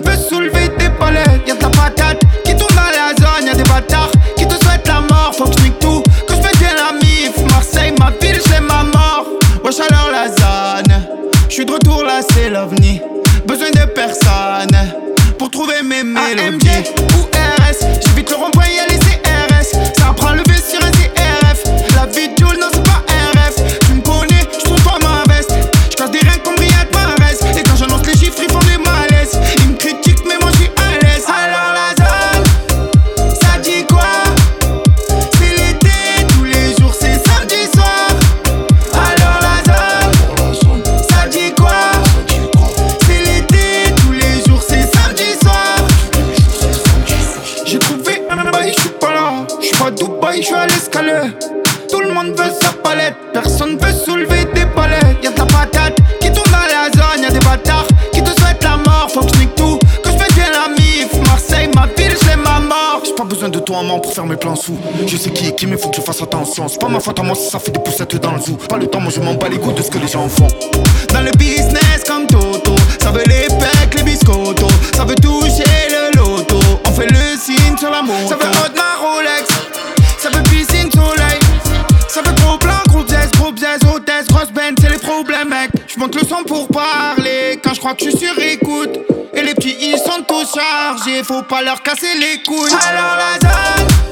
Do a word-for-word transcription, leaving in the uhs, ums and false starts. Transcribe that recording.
veut soulever des palettes. Y'a de la patate qui tourne dans la zone. Y'a des bâtards qui te souhaitent la mort. Faut que je nique tout, que je me tienne la mif. Marseille, ma ville, j'ai ma mort. Wesh alors la zone. J'suis de retour là, c'est l'ovni. Besoin de personne pour trouver mes mélodies. A M G ou R S, j'évite le rond-point, y'a les C R S. Ça apprend à lever sur un C R F. La vie de Jules, non c'est pas un rêve. Tu me connais, j'trouve pas ma veste. J'casse des reins comme Riyad Mahrez. Et quand j'annonce les chiffres, ils font des malaises. Ils me critiquent mais moi j'suis à l'aise. Alors la zone, ça dit quoi? C'est l'été, tous les jours c'est samedi soir. Alors la zone, ça dit quoi? C'est l'été, tous les jours c'est samedi soir. J'ai trouvé un bail, j'suis pas là. J'suis pas à Dubaï, j'suis à l'escalier. Tout le monde veut sa palette, personne veut soulever des palettes. Y'a de la patate qui tourne dans la zone. Y'a des bâtards qui te souhaitent la mort. Faut que je nique tout, que je me tienne la mif. Marseille, ma ville, j'ai ma mort. J'ai pas besoin de toi en main pour faire mes plans sous. Je sais qui est qui mais faut que je fasse attention. C'est pas ma faute à moi si ça fait des poussettes dans le zoo. Pas le temps, moi je m'en bats les couilles de ce que les gens font. Dans le business comme Toto, ça veut les pecs, les biscottos. Ça veut toucher le loto. On fait le signe sur la moto. Ça veut hot ma Rolex. Ça veut piscine soleil. Ça veut gros plan, gros jazz, gros jazz, hôtesse, grosse band, c'est les problèmes mec. J'monte le son pour parler quand j'crois que j'suis sur écoute. Et les petits ils sont tous chargés, faut pas leur casser les couilles. Alors la zone,